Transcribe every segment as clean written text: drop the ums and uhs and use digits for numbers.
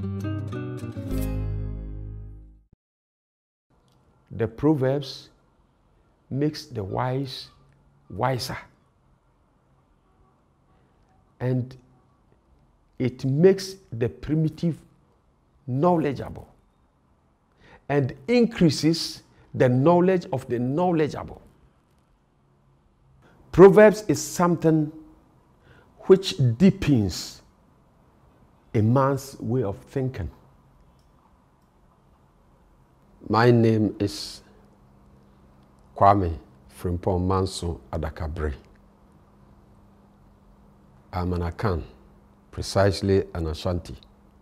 The Proverbs makes the wise wiser. And it makes the primitive knowledgeable and increases the knowledge of the knowledgeable. Proverbs is something which deepens a man's way of thinking. My name is Kwame Frimpong Manso Adakabre. I'm an Akan, precisely an Ashanti.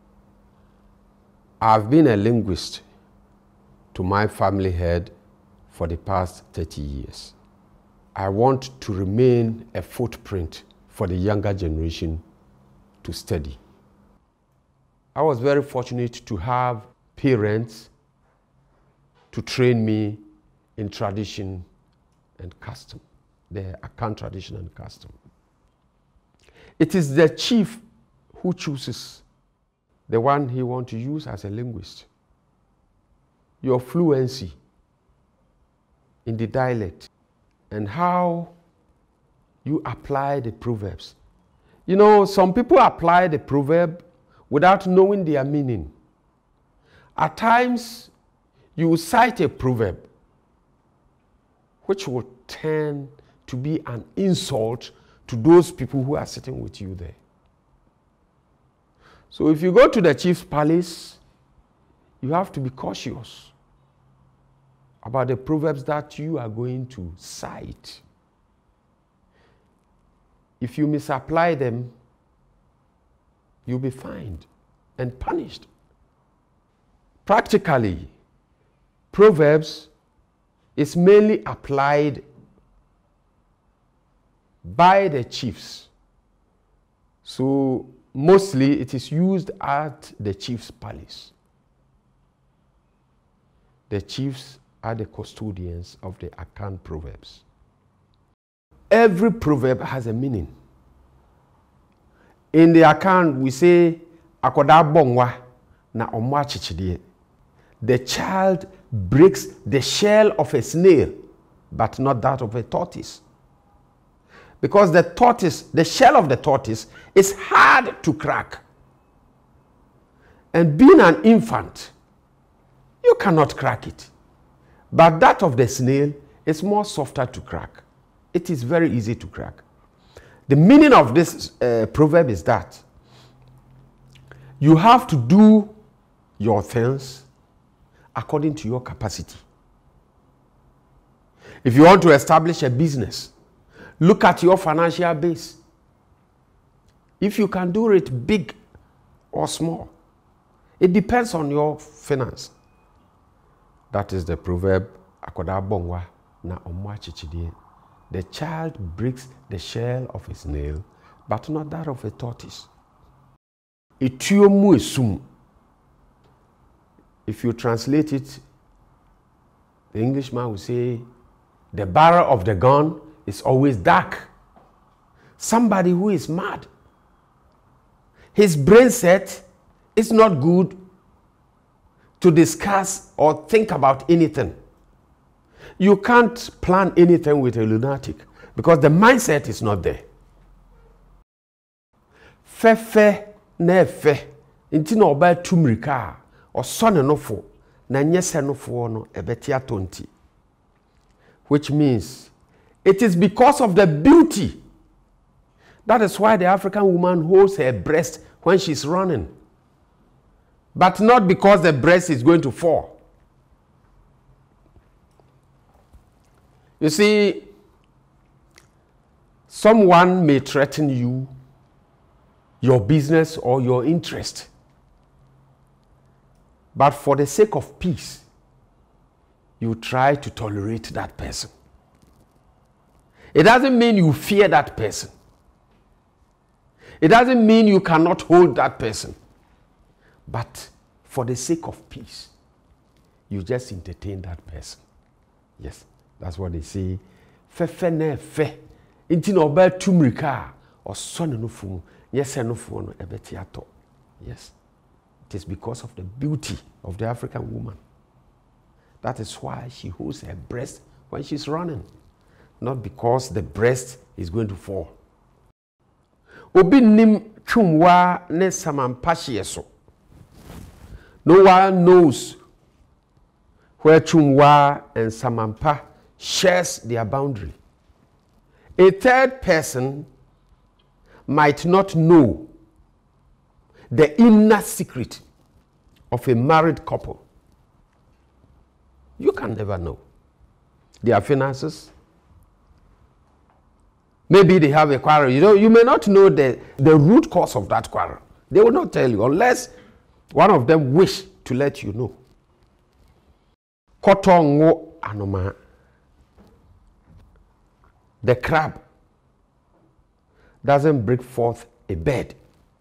I've been a linguist to my family head for the past 30 years. I want to remain a footprint for the younger generation to study. I was very fortunate to have parents to train me in tradition and custom, the Akan tradition and custom. It is the chief who chooses the one he wants to use as a linguist. Your fluency in the dialect and how you apply the proverbs. You know, some people apply the proverb without knowing their meaning. At times, you cite a proverb which will turn to be an insult to those people who are sitting with you there. So if you go to the chief's palace, you have to be cautious about the proverbs that you are going to cite. If you misapply them, you'll be fined and punished. Practically, Proverbs is mainly applied by the chiefs. So mostly it is used at the chief's palace. The chiefs are the custodians of the Akan proverbs. Every proverb has a meaning. In the Akan, we say, "Akoda bongwa na omo achichidie." The child breaks the shell of a snail, but not that of a tortoise. Because the tortoise, the shell of the tortoise, is hard to crack. And being an infant, you cannot crack it. But that of the snail is more softer to crack. It is very easy to crack. The meaning of this proverb is that you have to do your things according to your capacity. If you want to establish a business, look at your financial base. If you can do it big or small, it depends on your finance. That is the proverb, "Akoda bongwa na omo achichidie." The child breaks the shell of a snail, but not that of a tortoise. Etuomu esum. If you translate it, the Englishman will say, the barrel of the gun is always dark. Somebody who is mad. His brain set is not good to discuss or think about anything. You can't plan anything with a lunatic because the mindset is not there. Fefe nefe inti na oba tumrika o sone nofo na nyese nofo no ebeti atonti, which means it is because of the beauty. That is why the African woman holds her breast when she's running, but not because the breast is going to fall. You see, someone may threaten you, your business or your interest, but for the sake of peace, you try to tolerate that person. It doesn't mean you fear that person. It doesn't mean you cannot hold that person. But for the sake of peace, you just entertain that person. Yes, that's what they say. Fefe ne fe. Inti na oba tumrika o sone no fu. Yes no fu no ebeti ato. Yes. It is because of the beauty of the African woman. That is why she holds her breast when she's running. Not because the breast is going to fall. Obi nim chumwa ne samampashie so. No one knows where chumwa and samampa shares their boundary. A third person might not know the inner secret of a married couple. You can never know. Their finances. Maybe they have a quarrel. You may not know the root cause of that quarrel. They will not tell you unless one of them wish to let you know. Kotongo anoma. The crab doesn't break forth a bed.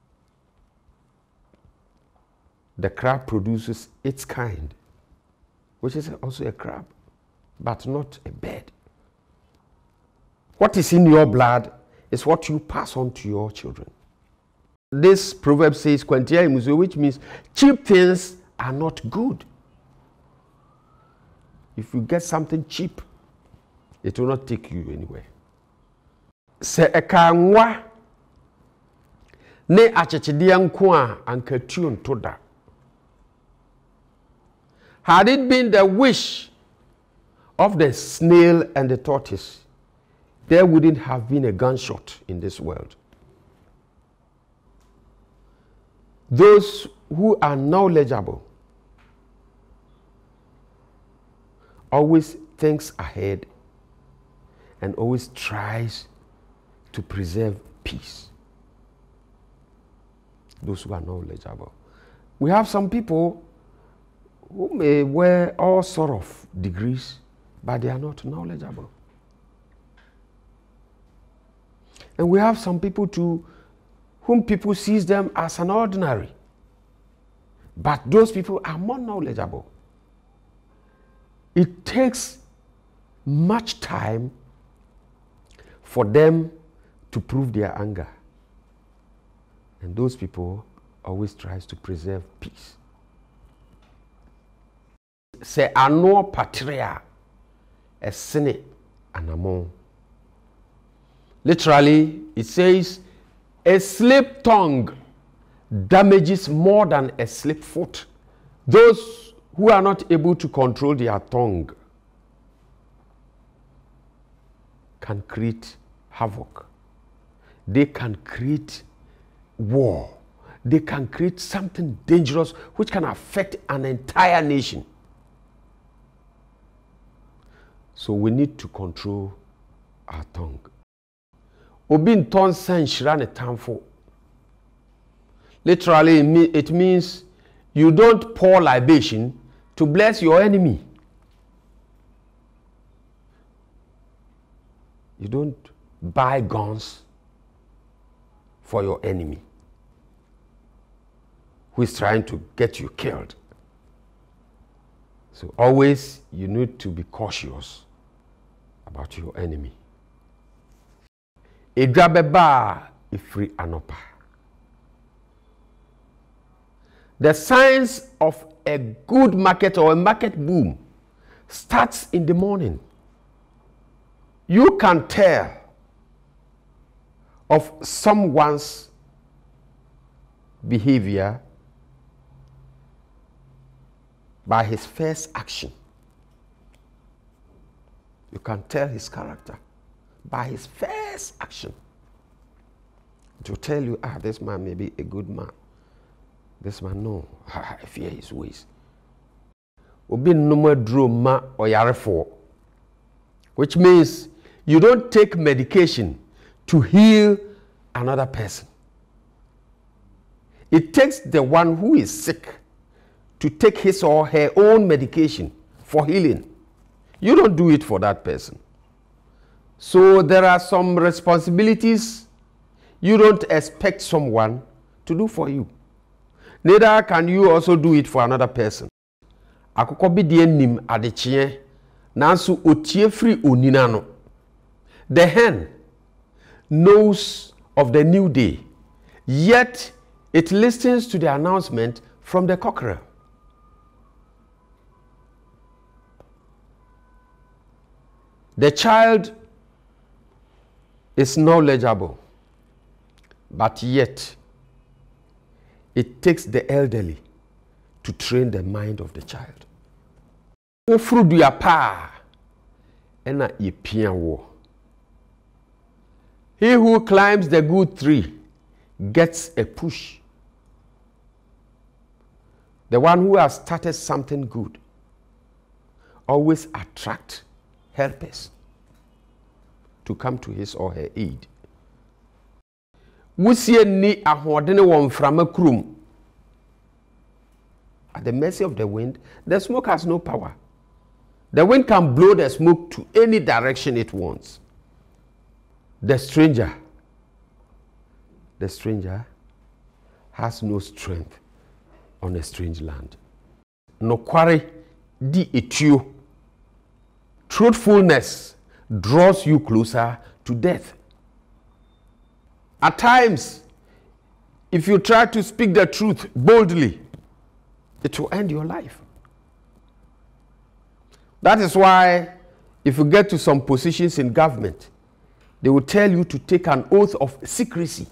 The crab produces its kind, which is also a crab, but not a bed. What is in your blood is what you pass on to your children. This proverb says, which means cheap things are not good. If you get something cheap, it will not take you anywhere. Se ekangwa ne achechide nko a ankatuo ntoda. Had it been the wish of the snail and the tortoise, there wouldn't have been a gunshot in this world. Those who are knowledgeable always thinks ahead and always tries to preserve peace. Those who are knowledgeable. We have some people who may wear all sort of degrees, but they are not knowledgeable. And we have some people too whom people sees them as an ordinary, but those people are more knowledgeable. It takes much time for them to prove their anger, and those people always tries to preserve peace. Se ano patria esene anamon. Literally, it says a slip tongue damages more than a slip foot. Those who are not able to control their tongue can create havoc. They can create war. They can create something dangerous which can affect an entire nation. So we need to control our tongue. Obin ton sen shirane tamfo. Literally, it means you don't pour libation to bless your enemy. You don't buy guns for your enemy who is trying to get you killed. So always you need to be cautious about your enemy. Edrabeba ifri anopa. The signs of a good market or a market boom starts in the morning. You can tell of someone's behavior by his first action. You can tell his character by his first action. To tell you, this man may be a good man. This man, no, I fear his ways. Obi numa droma oyarefo, which means you don't take medication to heal another person. It takes the one who is sick to take his or her own medication for healing. You don't do it for that person. So there are some responsibilities you don't expect someone to do for you. Neither can you also do it for another person. Akoko bi die nim adechie nanso otie free oninano. The hen knows of the new day, yet it listens to the announcement from the cockerel. The child is knowledgeable, but yet it takes the elderly to train the mind of the child. He who climbs the good tree gets a push. The one who has started something good always attracts helpers to come to his or her aid. Wusie ni ahodene won frama krum. At the mercy of the wind, the smoke has no power. The wind can blow the smoke to any direction it wants. The stranger has no strength on a strange land. Nokware di etuo. Truthfulness draws you closer to death. At times, if you try to speak the truth boldly, it will end your life. That is why, if you get to some positions in government, they will tell you to take an oath of secrecy.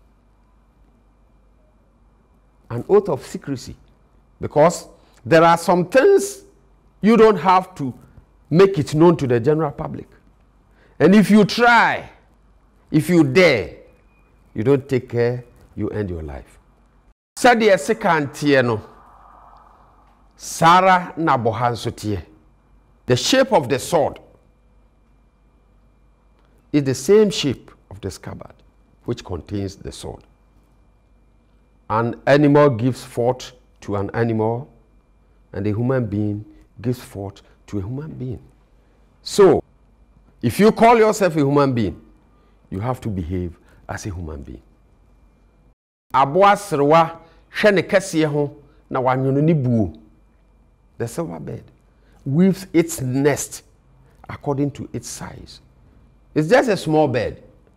An oath of secrecy. Because there are some things you don't have to make it known to the general public. And if you try, if you dare, you don't take care, you end your life. Sadiya sekantie no, Sarah nabohansotie. The shape of the sword is the same shape of the scabbard, which contains the sword. An animal gives forth to an animal, and a human being gives forth to a human being. So, if you call yourself a human being, you have to behave as a human being. Aboa serwa hwene kese ho na wanyono ni buo. The silver bird weaves its nest according to its size. It's just a small bird.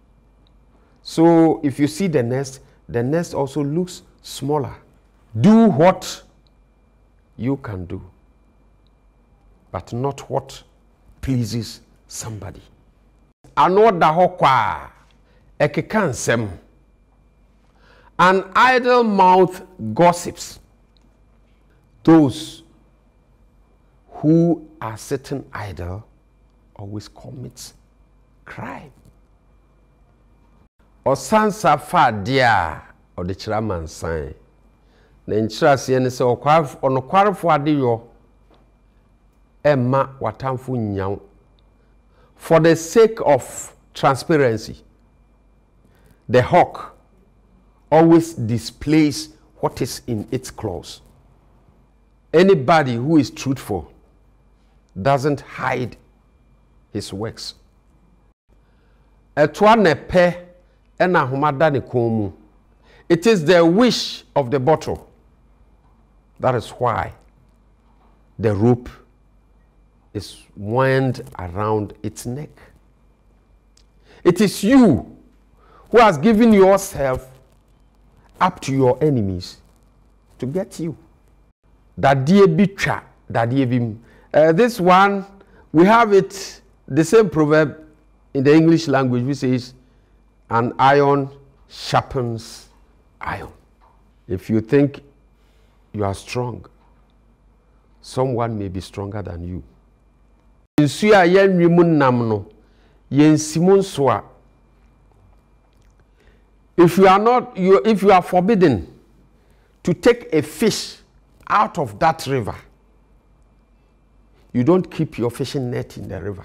So if you see the nest also looks smaller. Do what you can do, but not what pleases somebody. Anoda hokwa ekekansem. An idle mouth gossips. Those who are sitting idle always commits crime. Osansa fa dia or the chiraman sign. The interest yen se onokwarefo ade yo emma watamfo nyaw. For the sake of transparency, the hawk always displays what is in its claws. Anybody who is truthful doesn't hide his works. It is the wish of the bottle. That is why the rope is wound around its neck. It is you who has given yourself up to your enemies to get you. This one, we have it, the same proverb in the English language, which says, an iron sharpens iron. If you think you are strong, someone may be stronger than you. If you are forbidden to take a fish out of that river, you don't keep your fishing net in the river.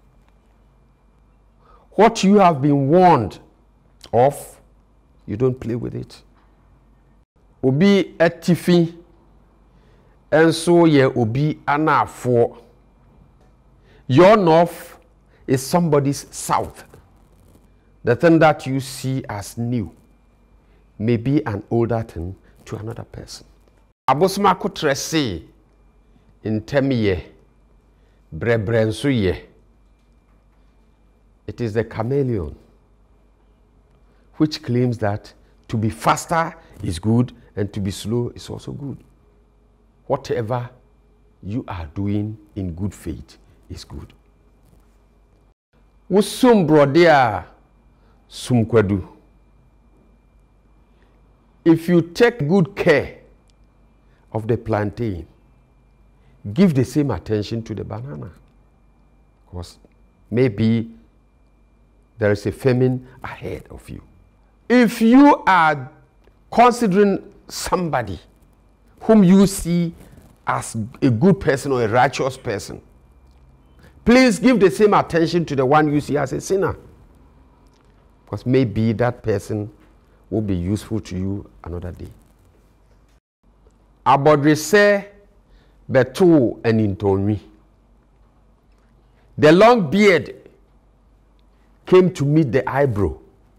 What you have been warned of, you don't play with it. Obi etifi enso ye obi anafo. Your north is somebody's south. The thing that you see as new may be an older thing to another person. Abosma kutrese in temiye brebrenso ye. It is the chameleon which claims that to be faster is good and to be slow is also good. whatever you are doing in good faith is good. Usum brodia sumkwadu. If you take good care of the plantain, give the same attention to the banana. Because maybe there is a famine ahead of you. If you are considering somebody whom you see as a good person or a righteous person, please give the same attention to the one you see as a sinner. Because maybe that person will be useful to you another day. Abodrese betu enintonwi. The long beard came to meet the eyebrow.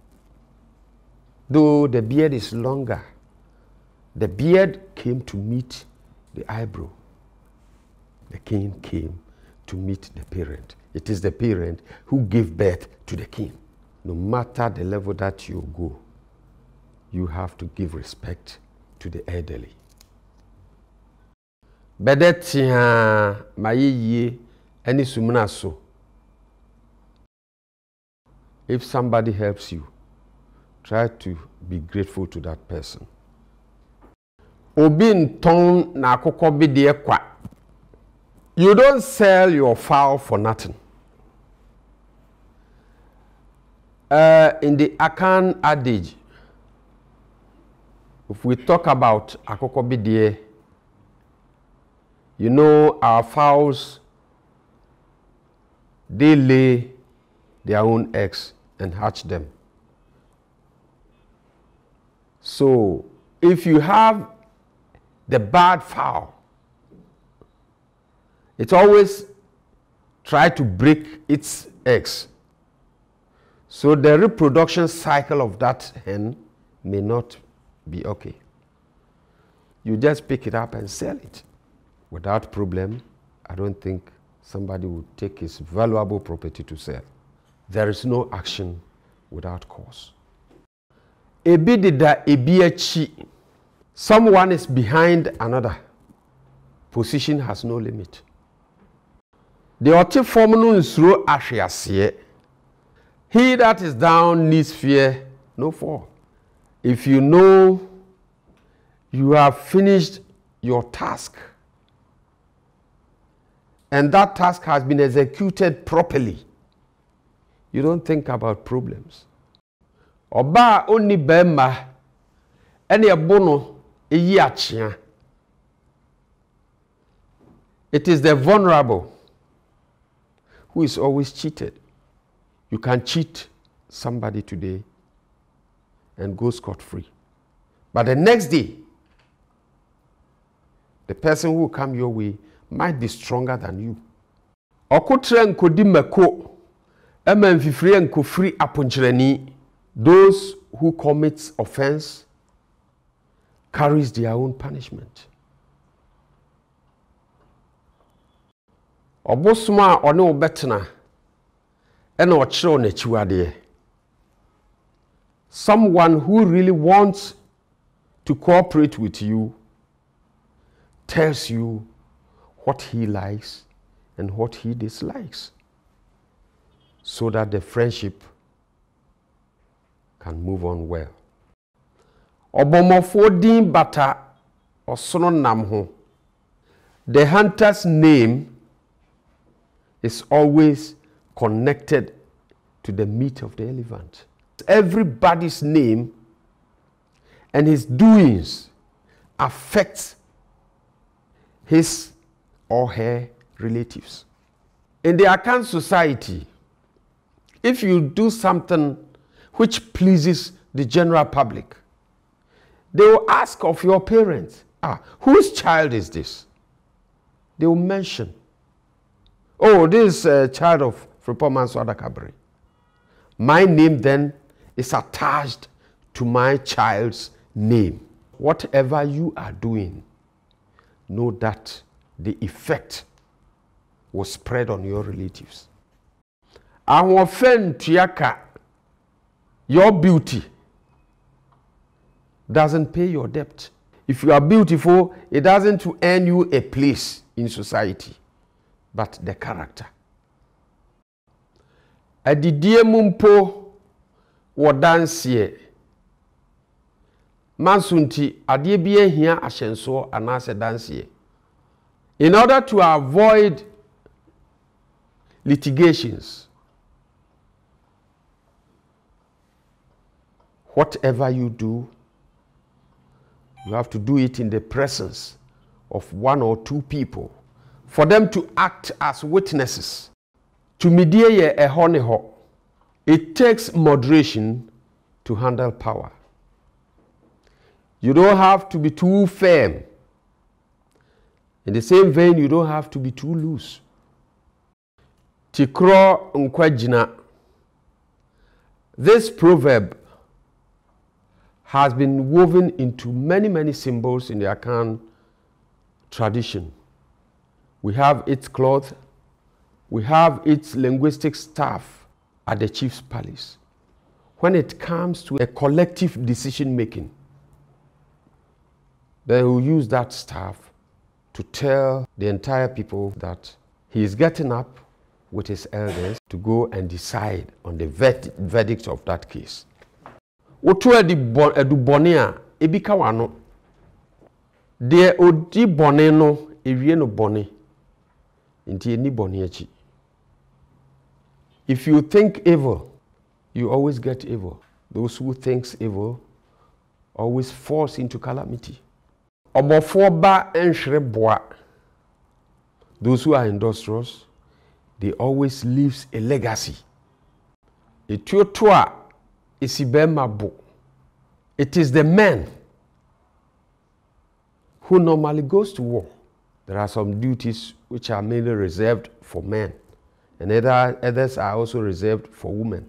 Though the beard is longer, the beard came to meet the eyebrow. The king came to meet the parent. It is the parent who gave birth to the king. No matter the level that you go, you have to give respect to the elderly. Bedetia mayiye any sumnaso. If somebody helps you, try to be grateful to that person. Obin ton na akoko bidie kwa. You don't sell your fowl for nothing. In the Akan adage, if we talk about akoko bidie, you know our fowls, they lay their own eggs and hatch them. So if you have the bad fowl, it always try to break its eggs. So the reproduction cycle of that hen may not be okay. You just pick it up and sell it without problem. I don't think somebody would take his valuable property to sell. There is no action without cause. Ebidida ebiachi. Someone is behind another. Position has no limit. The otiformunu nsuro ahwease. He that is down needs fear no fall. If you know you have finished your task and that task has been executed properly, you don't think about problems. Oba oni bema ene ebono eyi achia. It is the vulnerable who is always cheated. You can cheat somebody today and go scot-free. But the next day, the person who will come your way might be stronger than you. Okotre nkodi meko ema mfifiri nkofiri aponchirani. Those who commit offense carries their own punishment. Obosuma one obetena ena ochiro na chiwade. Someone who really wants to cooperate with you tells you what he likes and what he dislikes, so that the friendship can move on well. Obomofo din bata osono namho. The hunter's name is always connected to the meat of the elephant. Everybody's name and his doings affects his or her relatives. In the Akan society, if you do something which pleases the general public, they will ask of your parents, whose child is this? They will mention, oh, this is a child of Fripoman Swada Kabri. My name then is attached to my child's name. Whatever you are doing, know that the effect will spread on your relatives. Ahofen tuyaka, your beauty doesn't pay your debt. If you are beautiful, it doesn't earn you a place in society, but the character. Adidie mumpo wo dansie. Mansunti adie bi ehia ahyenso anase dansie. In order to avoid litigations, whatever you do, you have to do it in the presence of one or two people for them to act as witnesses. To mediate a honeho, it takes moderation to handle power. You don't have to be too firm. In the same vein, you don't have to be too loose. Tikro nkwajina. This proverb has been woven into many symbols in the Akan tradition. We have its cloth, we have its linguistic staff at the chief's palace. When it comes to a collective decision making, they will use that staff to tell the entire people that he is getting up with his elders to go and decide on the verdict of that case. Otu edu bone a ebika wano de odi bone no ewie no bone nti eni bone achi. If you think evil, you always get evil. Those who think evil always falls into calamity. Obofo ba enhwere boa. Those who are industrious, they always leave a legacy. Etiotoa isibemabo. It is the man who normally goes to war. There are some duties which are mainly reserved for men, and others are also reserved for women.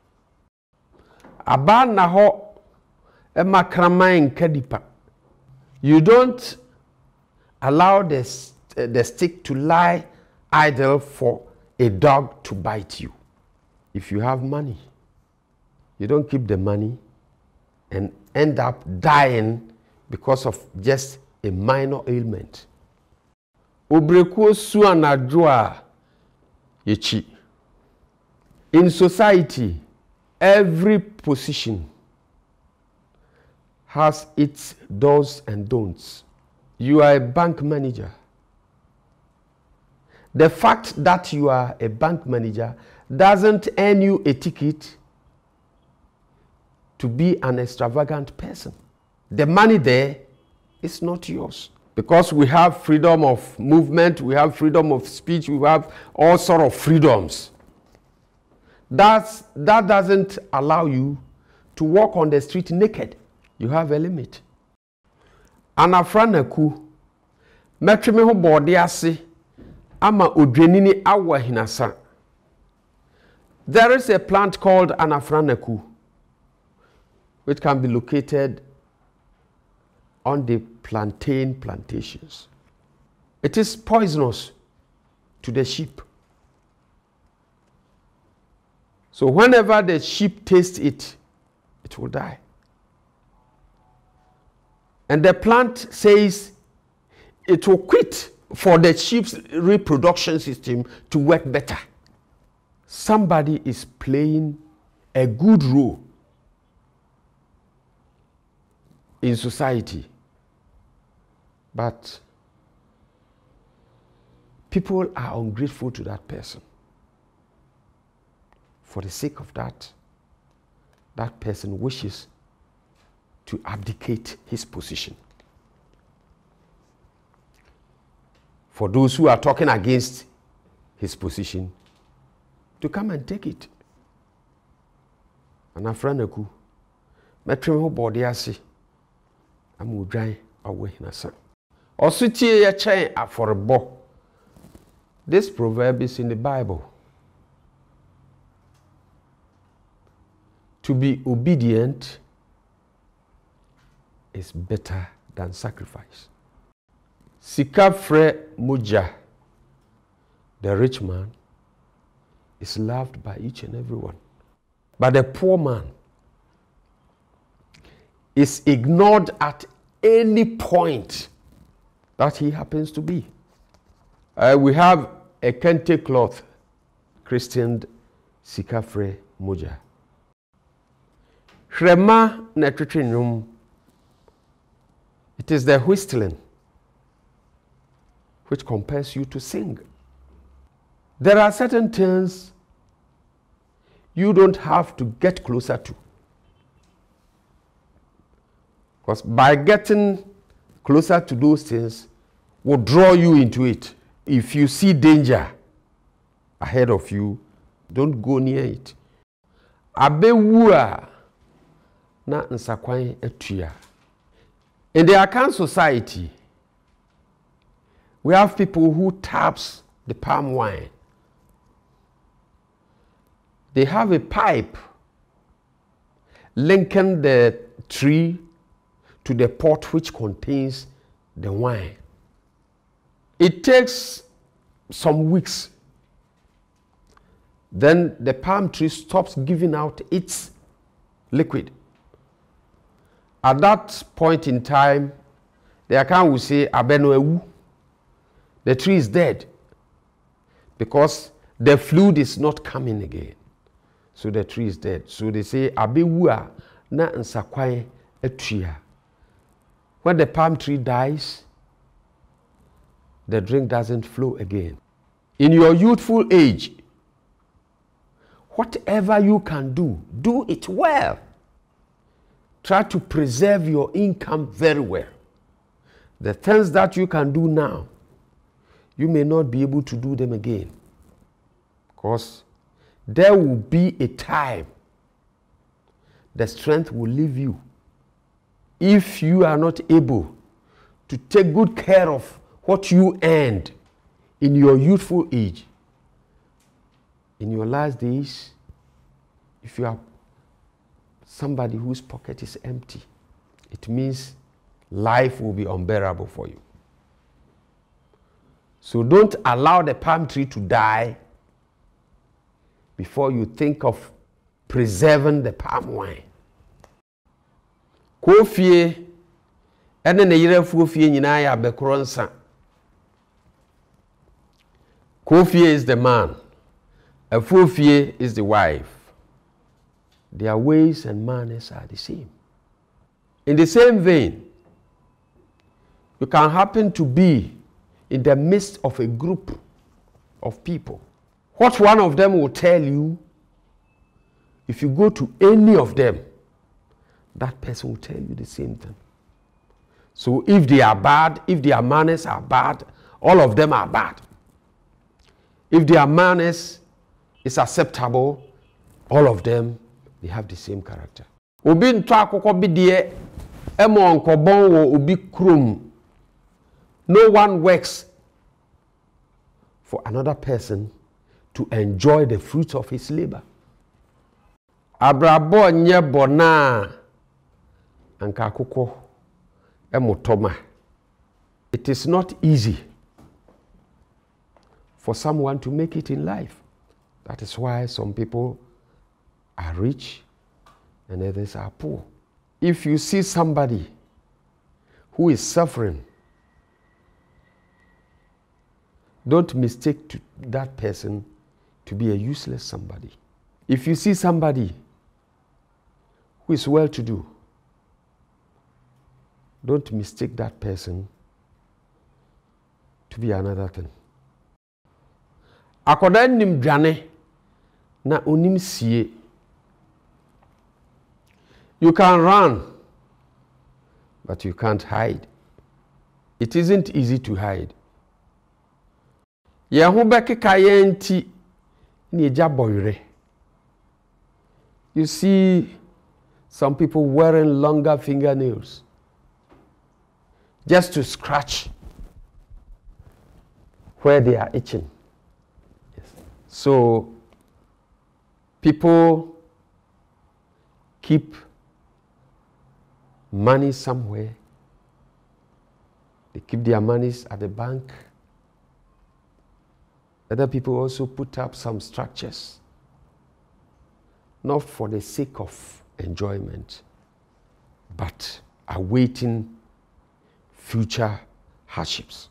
Aba na ho emakraman kadipa. You don't allow the stick to lie idle for a dog to bite you. If you have money, you don't keep the money and end up dying because of just a minor ailment. Obrekuo su anadwoa yechi. In society, every position has its do's and don'ts. You are a bank manager. The fact that you are a bank manager doesn't earn you a ticket to be an extravagant person. The money there is not yours. Because we have freedom of movement, we have freedom of speech, we have all sort of freedoms. That doesn't allow you to walk on the street naked. You have a limit. Anafranaku, metreme ho bode ase, ama odwenini awa hinasa. There is a plant called Anafranaku, which can be located on the plantain plantations. It is poisonous to the sheep. So whenever the sheep taste it, it will die. And the plant says it will quit for the sheep's reproduction system to work better. Somebody is playing a good role in society, but people are ungrateful to that person. For the sake of that, that person wishes to abdicate his position. For those who are talking against his position, to come and take it. Anafranaku, metrem ho bode ase, amudwan awe hinasa. Osutie ye chen aforebo. This proverb is in the Bible. To be obedient is better than sacrifice. Sikafre Muja, the rich man, is loved by each and everyone. But the poor man is ignored at any point that he happens to be. We have a kente cloth christened Sikafre Moja. Shrema netritrinum. It is the whistling which compels you to sing. There are certain things you don't have to get closer to. Because by getting closer to those things will draw you into it. If you see danger ahead of you, don't go near it. Abewua na nsakwan etua. In the Akan society, we have people who taps the palm wine. They have a pipe linking the tree to the pot which contains the wine. It takes some weeks. Then the palm tree stops giving out its liquid. At that point in time, the Akan will say, Abenoewu. The tree is dead because the fluid is not coming again. So the tree is dead. So they say, Abewua na nsakwan etua. When the palm tree dies, the drink doesn't flow again. In your youthful age, whatever you can do, do it well. Try to preserve your income very well. The things that you can do now, you may not be able to do them again. Because there will be a time the strength will leave you. If you are not able to take good care of what you earned in your youthful age, in your last days, if you are somebody whose pocket is empty, it means life will be unbearable for you. So don't allow the palm tree to die before you think of preserving the palm wine. Kofie ene ne yire fuofie nyina ya bekoro nsa. Kofie is the man. Afuofie is the wife. Their ways and manners are the same. In the same vein, you can happen to be in the midst of a group of people. What one of them will tell you, if you go to any of them, that person will tell you the same thing. So if they are bad, if their manners are bad, all of them are bad. If their manners is acceptable, all of them, they have the same character. Obi nto akoko bi de emo nkobon wo obi krom. No one works for another person to enjoy the fruits of his labor. Abrabo nye bona anka akoko emotoma. It is not easy for someone to make it in life. That is why some people are rich and others are poor. If you see somebody who is suffering, don't mistake that person to be a useless somebody. If you see somebody who is well-to-do, don't mistake that person to be another thing. Akoda nim dwane na onim sie. You can run, but you can't hide. It isn't easy to hide. You see some people wearing longer fingernails just to scratch where they are itching. Yes. So people keep money somewhere. They keep their monies at the bank. Other people also put up some structures, not for the sake of enjoyment, but awaiting future hardships.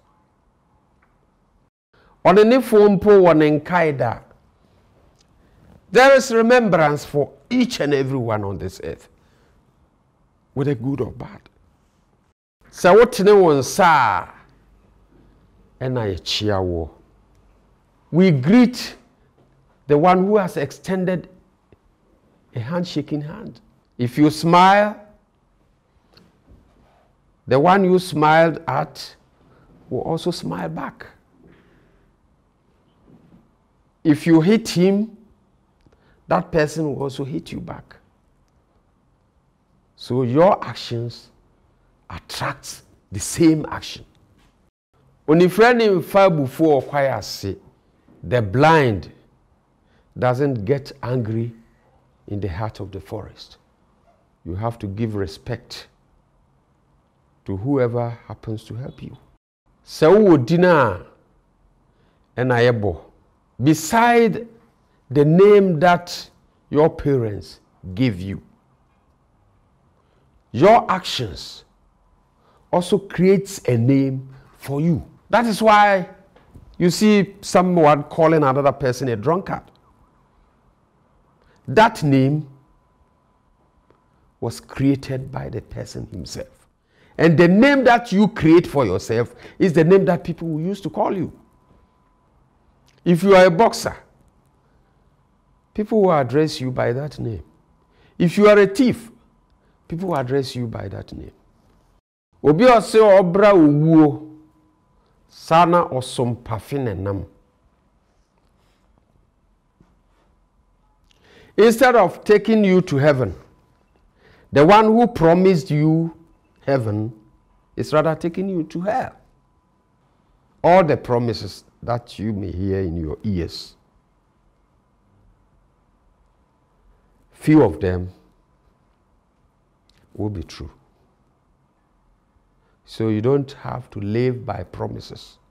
On any phone po on Enkaida, there is remembrance for each and every one on this earth, whether good or bad. So what no one saw, and I cheer war. We greet the one who has extended a handshaking hand. If you smile, the one you smiled at will also smile back. If you hit him, that person will also hit you back. So your actions attract the same action. Only friend in far before choir say, the blind doesn't get angry in the heart of the forest. You have to give respect to whoever happens to help you. So dinner and ayebo. Beside the name that your parents gave you, your actions also creates a name for you. That is why you see someone calling another person a drunkard. That name was created by the person himself. And the name that you create for yourself is the name that people will use to call you. If you are a boxer, people will address you by that name. If you are a thief, people will address you by that name. Obi ose obra owuo sana osom pafine nam. Instead of taking you to heaven, the one who promised you heaven is rather taking you to hell. All the promises that you may hear in your ears, few of them will be true. So you don't have to live by promises.